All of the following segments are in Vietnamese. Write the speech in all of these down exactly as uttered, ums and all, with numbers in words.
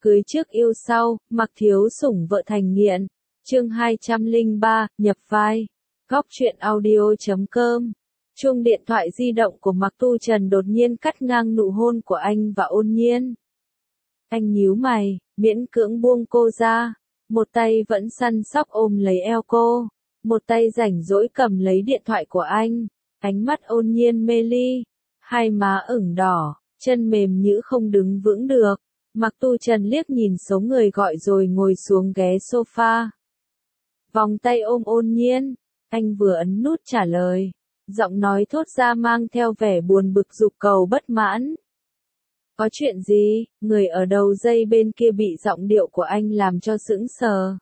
Cưới trước yêu sau, mặc thiếu sủng vợ thành nghiện. Chương hai trăm lẻ ba, nhập vai. Góc truyện audio chấm com. Chuông điện thoại di động của Mạc Tu Trần đột nhiên cắt ngang nụ hôn của anh và Ôn Nhiên. Anh nhíu mày, miễn cưỡng buông cô ra. Một tay vẫn săn sóc ôm lấy eo cô. Một tay rảnh rỗi cầm lấy điện thoại của anh. Ánh mắt Ôn Nhiên mê ly. Hai má ửng đỏ, chân mềm nhũn không đứng vững được. Mạc Tu Trần liếc nhìn số người gọi rồi ngồi xuống ghế sofa. Vòng tay ôm Ôn Nhiên, anh vừa ấn nút trả lời. Giọng nói thốt ra mang theo vẻ buồn bực giục cầu bất mãn. Có chuyện gì? Người ở đầu dây bên kia bị giọng điệu của anh làm cho sững sờ.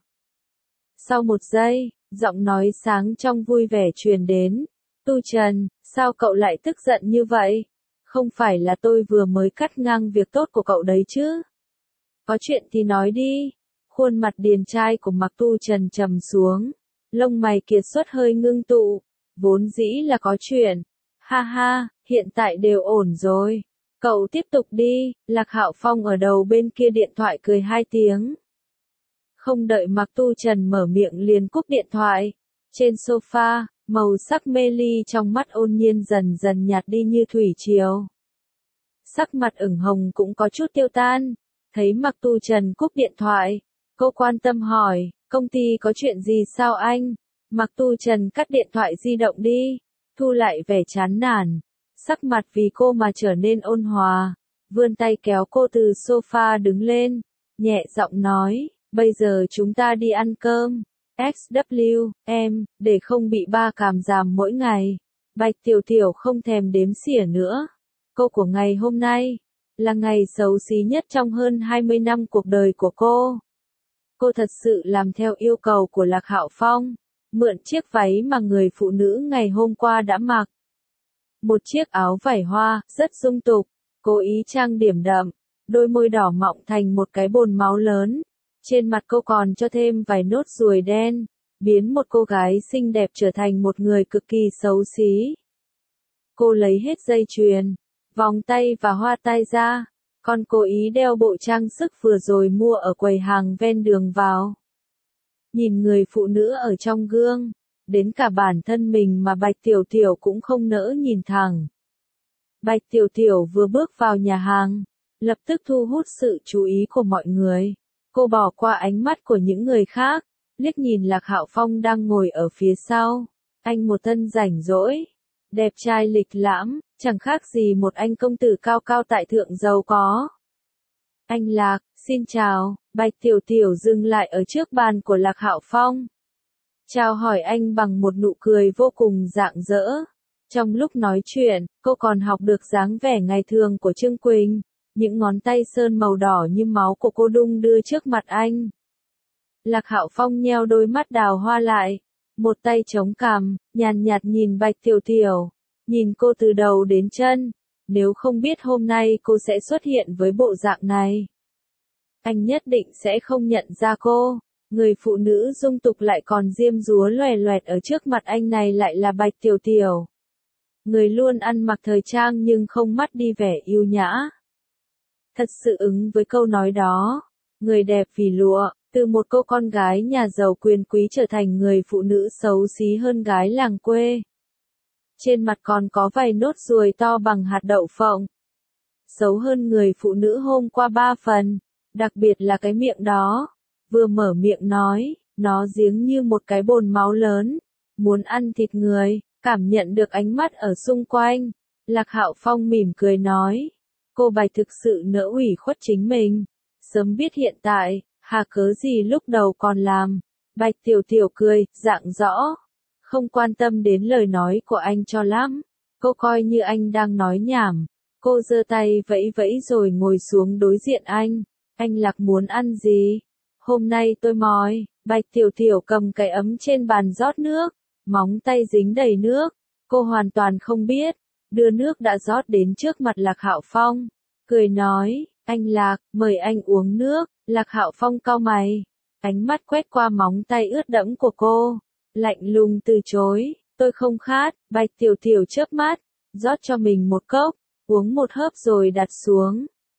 Sau một giây, giọng nói sáng trong vui vẻ truyền đến. Tu Trần, sao cậu lại tức giận như vậy? Không phải là tôi vừa mới cắt ngang việc tốt của cậu đấy chứ? Có chuyện thì nói đi. Khuôn mặt điển trai của Mạc Tu Trần trầm xuống. Lông mày kiệt xuất hơi ngưng tụ. Vốn dĩ là có chuyện. Ha ha, hiện tại đều ổn rồi. Cậu tiếp tục đi. Lạc Hạo Phong ở đầu bên kia điện thoại cười hai tiếng. Không đợi Mạc Tu Trần mở miệng liền cúp điện thoại. Trên sofa, màu sắc mê ly trong mắt Ôn Nhiên dần dần nhạt đi như thủy triều. Sắc mặt ửng hồng cũng có chút tiêu tan. Thấy Mạc Tu Trần cúp điện thoại, cô quan tâm hỏi, công ty có chuyện gì sao anh? Mạc Tu Trần cắt điện thoại di động đi, thu lại vẻ chán nản. Sắc mặt vì cô mà trở nên ôn hòa, vươn tay kéo cô từ sofa đứng lên, nhẹ giọng nói, bây giờ chúng ta đi ăn cơm. ét vê kép, em, để không bị ba cảm giảm mỗi ngày. Bạch Tiểu Tiểu không thèm đếm xỉa nữa. Cô của ngày hôm nay, là ngày xấu xí nhất trong hơn hai mươi năm cuộc đời của cô. Cô thật sự làm theo yêu cầu của Lạc Hạo Phong, mượn chiếc váy mà người phụ nữ ngày hôm qua đã mặc. Một chiếc áo vải hoa, rất dung tục, cố ý trang điểm đậm, đôi môi đỏ mọng thành một cái bồn máu lớn. Trên mặt cô còn cho thêm vài nốt ruồi đen, biến một cô gái xinh đẹp trở thành một người cực kỳ xấu xí. Cô lấy hết dây chuyền, vòng tay và hoa tai ra, còn cố ý đeo bộ trang sức vừa rồi mua ở quầy hàng ven đường vào. Nhìn người phụ nữ ở trong gương, đến cả bản thân mình mà Bạch Tiểu Tiểu cũng không nỡ nhìn thẳng. Bạch Tiểu Tiểu vừa bước vào nhà hàng, lập tức thu hút sự chú ý của mọi người. Cô bỏ qua ánh mắt của những người khác, liếc nhìn Lạc Hạo Phong đang ngồi ở phía sau. Anh một thân rảnh rỗi, đẹp trai lịch lãm, chẳng khác gì một anh công tử cao cao tại thượng giàu có. Anh Lạc, xin chào. Bạch Tiểu Tiểu dừng lại ở trước bàn của Lạc Hạo Phong. Chào hỏi anh bằng một nụ cười vô cùng rạng rỡ. Trong lúc nói chuyện, cô còn học được dáng vẻ ngày thường của Trương Quỳnh. Những ngón tay sơn màu đỏ như máu của cô đung đưa trước mặt anh. Lạc Hạo Phong nheo đôi mắt đào hoa lại, một tay chống cằm, nhàn nhạt nhìn Bạch Tiểu Tiểu, nhìn cô từ đầu đến chân. Nếu không biết hôm nay cô sẽ xuất hiện với bộ dạng này, anh nhất định sẽ không nhận ra cô. Người phụ nữ dung tục lại còn diêm dúa loè loẹt ở trước mặt anh này lại là Bạch Tiểu Tiểu. Người luôn ăn mặc thời trang nhưng không mất đi vẻ yêu nhã. Thật sự ứng với câu nói đó, người đẹp vì lụa, từ một cô con gái nhà giàu quyền quý trở thành người phụ nữ xấu xí hơn gái làng quê. Trên mặt còn có vài nốt ruồi to bằng hạt đậu phộng. Xấu hơn người phụ nữ hôm qua ba phần, đặc biệt là cái miệng đó. Vừa mở miệng nói, nó giếng như một cái bồn máu lớn, muốn ăn thịt người, cảm nhận được ánh mắt ở xung quanh. Lạc Hạo Phong mỉm cười nói. Cô Bạch thực sự nỡ ủy khuất chính mình. Sớm biết hiện tại, hà cớ gì lúc đầu còn làm. Bạch Tiểu Tiểu cười, dạng rõ. Không quan tâm đến lời nói của anh cho lắm. Cô coi như anh đang nói nhảm. Cô giơ tay vẫy vẫy rồi ngồi xuống đối diện anh. Anh Lạc muốn ăn gì? Hôm nay tôi mỏi. Bạch Tiểu Tiểu cầm cái ấm trên bàn rót nước. Móng tay dính đầy nước. Cô hoàn toàn không biết. Đưa nước đã rót đến trước mặt Lạc Hạo Phong. Cười nói, anh Lạc, mời anh uống nước. Lạc Hạo Phong cau mày. Ánh mắt quét qua móng tay ướt đẫm của cô. Lạnh lùng từ chối, tôi không khát. Bạch Tiểu Tiểu chớp mắt, rót cho mình một cốc, uống một hớp rồi đặt xuống.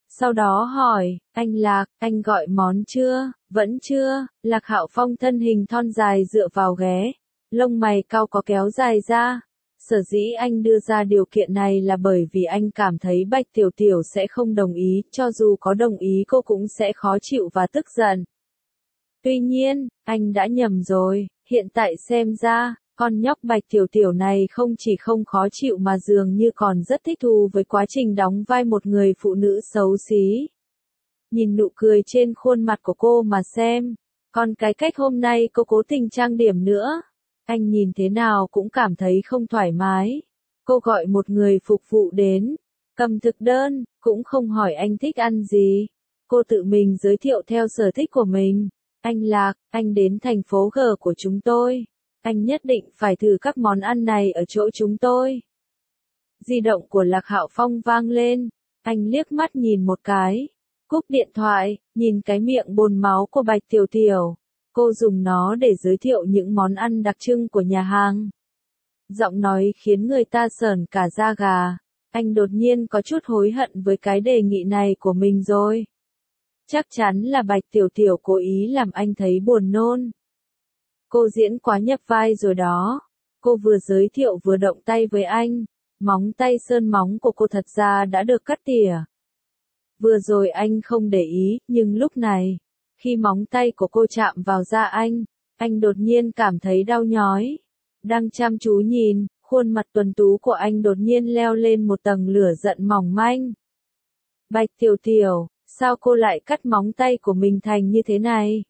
Sau đó hỏi, anh Lạc, anh gọi món chưa? Vẫn chưa. Lạc Hạo Phong thân hình thon dài dựa vào ghế, lông mày cau có kéo dài ra. Sở dĩ anh đưa ra điều kiện này là bởi vì anh cảm thấy Bạch Tiểu Tiểu sẽ không đồng ý, cho dù có đồng ý cô cũng sẽ khó chịu và tức giận. Tuy nhiên, anh đã nhầm rồi, hiện tại xem ra, con nhóc Bạch Tiểu Tiểu này không chỉ không khó chịu mà dường như còn rất thích thú với quá trình đóng vai một người phụ nữ xấu xí. Nhìn nụ cười trên khuôn mặt của cô mà xem, còn cái cách hôm nay cô cố tình trang điểm nữa, anh nhìn thế nào cũng cảm thấy không thoải mái. Cô gọi một người phục vụ đến, cầm thực đơn, cũng không hỏi anh thích ăn gì. Cô tự mình giới thiệu theo sở thích của mình. Anh Lạc, anh đến thành phố G của chúng tôi. Anh nhất định phải thử các món ăn này ở chỗ chúng tôi. Di động của Lạc Hạo Phong vang lên. Anh liếc mắt nhìn một cái. Cúp điện thoại, nhìn cái miệng bồn máu của Bạch Tiểu Tiểu. Cô dùng nó để giới thiệu những món ăn đặc trưng của nhà hàng. Giọng nói khiến người ta sởn cả da gà. Anh đột nhiên có chút hối hận với cái đề nghị này của mình rồi. Chắc chắn là Bạch Tiểu Tiểu cố ý làm anh thấy buồn nôn. Cô diễn quá nhập vai rồi đó. Cô vừa giới thiệu vừa động tay với anh. Móng tay sơn móng của cô thật ra đã được cắt tỉa. Vừa rồi anh không để ý, nhưng lúc này, khi móng tay của cô chạm vào da anh, anh đột nhiên cảm thấy đau nhói. Đang chăm chú nhìn, khuôn mặt tuấn tú của anh đột nhiên leo lên một tầng lửa giận mỏng manh. Bạch Tiểu Tiểu, sao cô lại cắt móng tay của mình thành như thế này?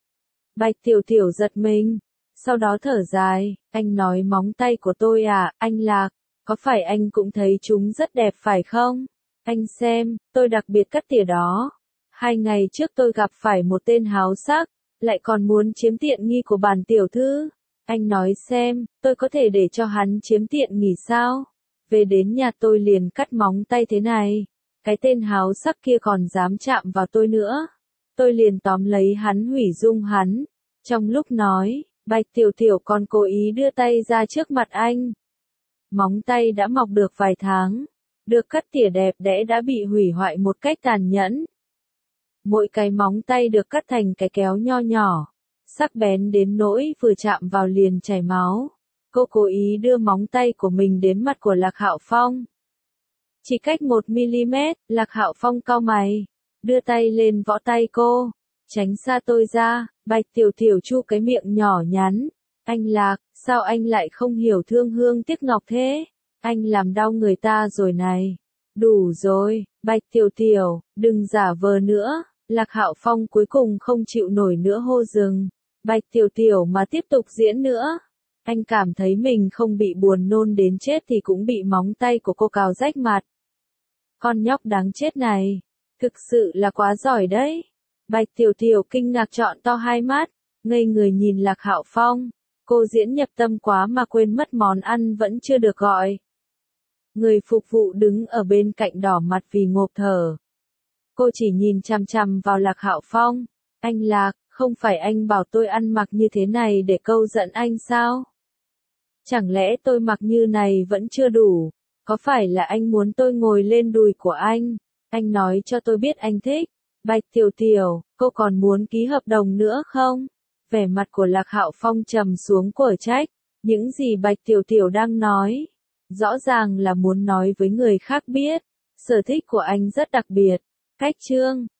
Bạch Tiểu Tiểu giật mình, sau đó thở dài, anh nói móng tay của tôi à, anh Lạc, có phải anh cũng thấy chúng rất đẹp phải không? Anh xem, tôi đặc biệt cắt tỉa đó. Hai ngày trước tôi gặp phải một tên háo sắc, lại còn muốn chiếm tiện nghi của bản tiểu thư. Anh nói xem, tôi có thể để cho hắn chiếm tiện nghi sao? Về đến nhà tôi liền cắt móng tay thế này. Cái tên háo sắc kia còn dám chạm vào tôi nữa. Tôi liền tóm lấy hắn hủy dung hắn. Trong lúc nói, Bạch Tiểu Tiểu còn cố ý đưa tay ra trước mặt anh. Móng tay đã mọc được vài tháng. Được cắt tỉa đẹp đẽ đã bị hủy hoại một cách tàn nhẫn. Mỗi cái móng tay được cắt thành cái kéo nho nhỏ, sắc bén đến nỗi vừa chạm vào liền chảy máu. Cô cố ý đưa móng tay của mình đến mặt của Lạc Hạo Phong. Chỉ cách một mi-li-mét, Lạc Hạo Phong cau mày, đưa tay lên võ tay cô, tránh xa tôi ra. Bạch Tiểu Tiểu chu cái miệng nhỏ nhắn. Anh Lạc, sao anh lại không hiểu thương hương tiếc ngọc thế? Anh làm đau người ta rồi này. Đủ rồi, Bạch Tiểu Tiểu, đừng giả vờ nữa. Lạc Hạo Phong cuối cùng không chịu nổi nữa hô dừng. Bạch Tiểu Tiểu mà tiếp tục diễn nữa. Anh cảm thấy mình không bị buồn nôn đến chết thì cũng bị móng tay của cô cào rách mặt. Con nhóc đáng chết này, thực sự là quá giỏi đấy. Bạch Tiểu Tiểu kinh ngạc trọn to hai mắt, ngây người nhìn Lạc Hạo Phong. Cô diễn nhập tâm quá mà quên mất món ăn vẫn chưa được gọi. Người phục vụ đứng ở bên cạnh đỏ mặt vì ngộp thở. Cô chỉ nhìn chằm chằm vào Lạc Hạo Phong. Anh Lạc, không phải anh bảo tôi ăn mặc như thế này để câu giận anh sao? Chẳng lẽ tôi mặc như này vẫn chưa đủ? Có phải là anh muốn tôi ngồi lên đùi của anh? Anh nói cho tôi biết anh thích. Bạch Tiểu Tiểu, cô còn muốn ký hợp đồng nữa không? Vẻ mặt của Lạc Hạo Phong trầm xuống quở trách. Những gì Bạch Tiểu Tiểu đang nói, rõ ràng là muốn nói với người khác biết. Sở thích của anh rất đặc biệt. Cách chương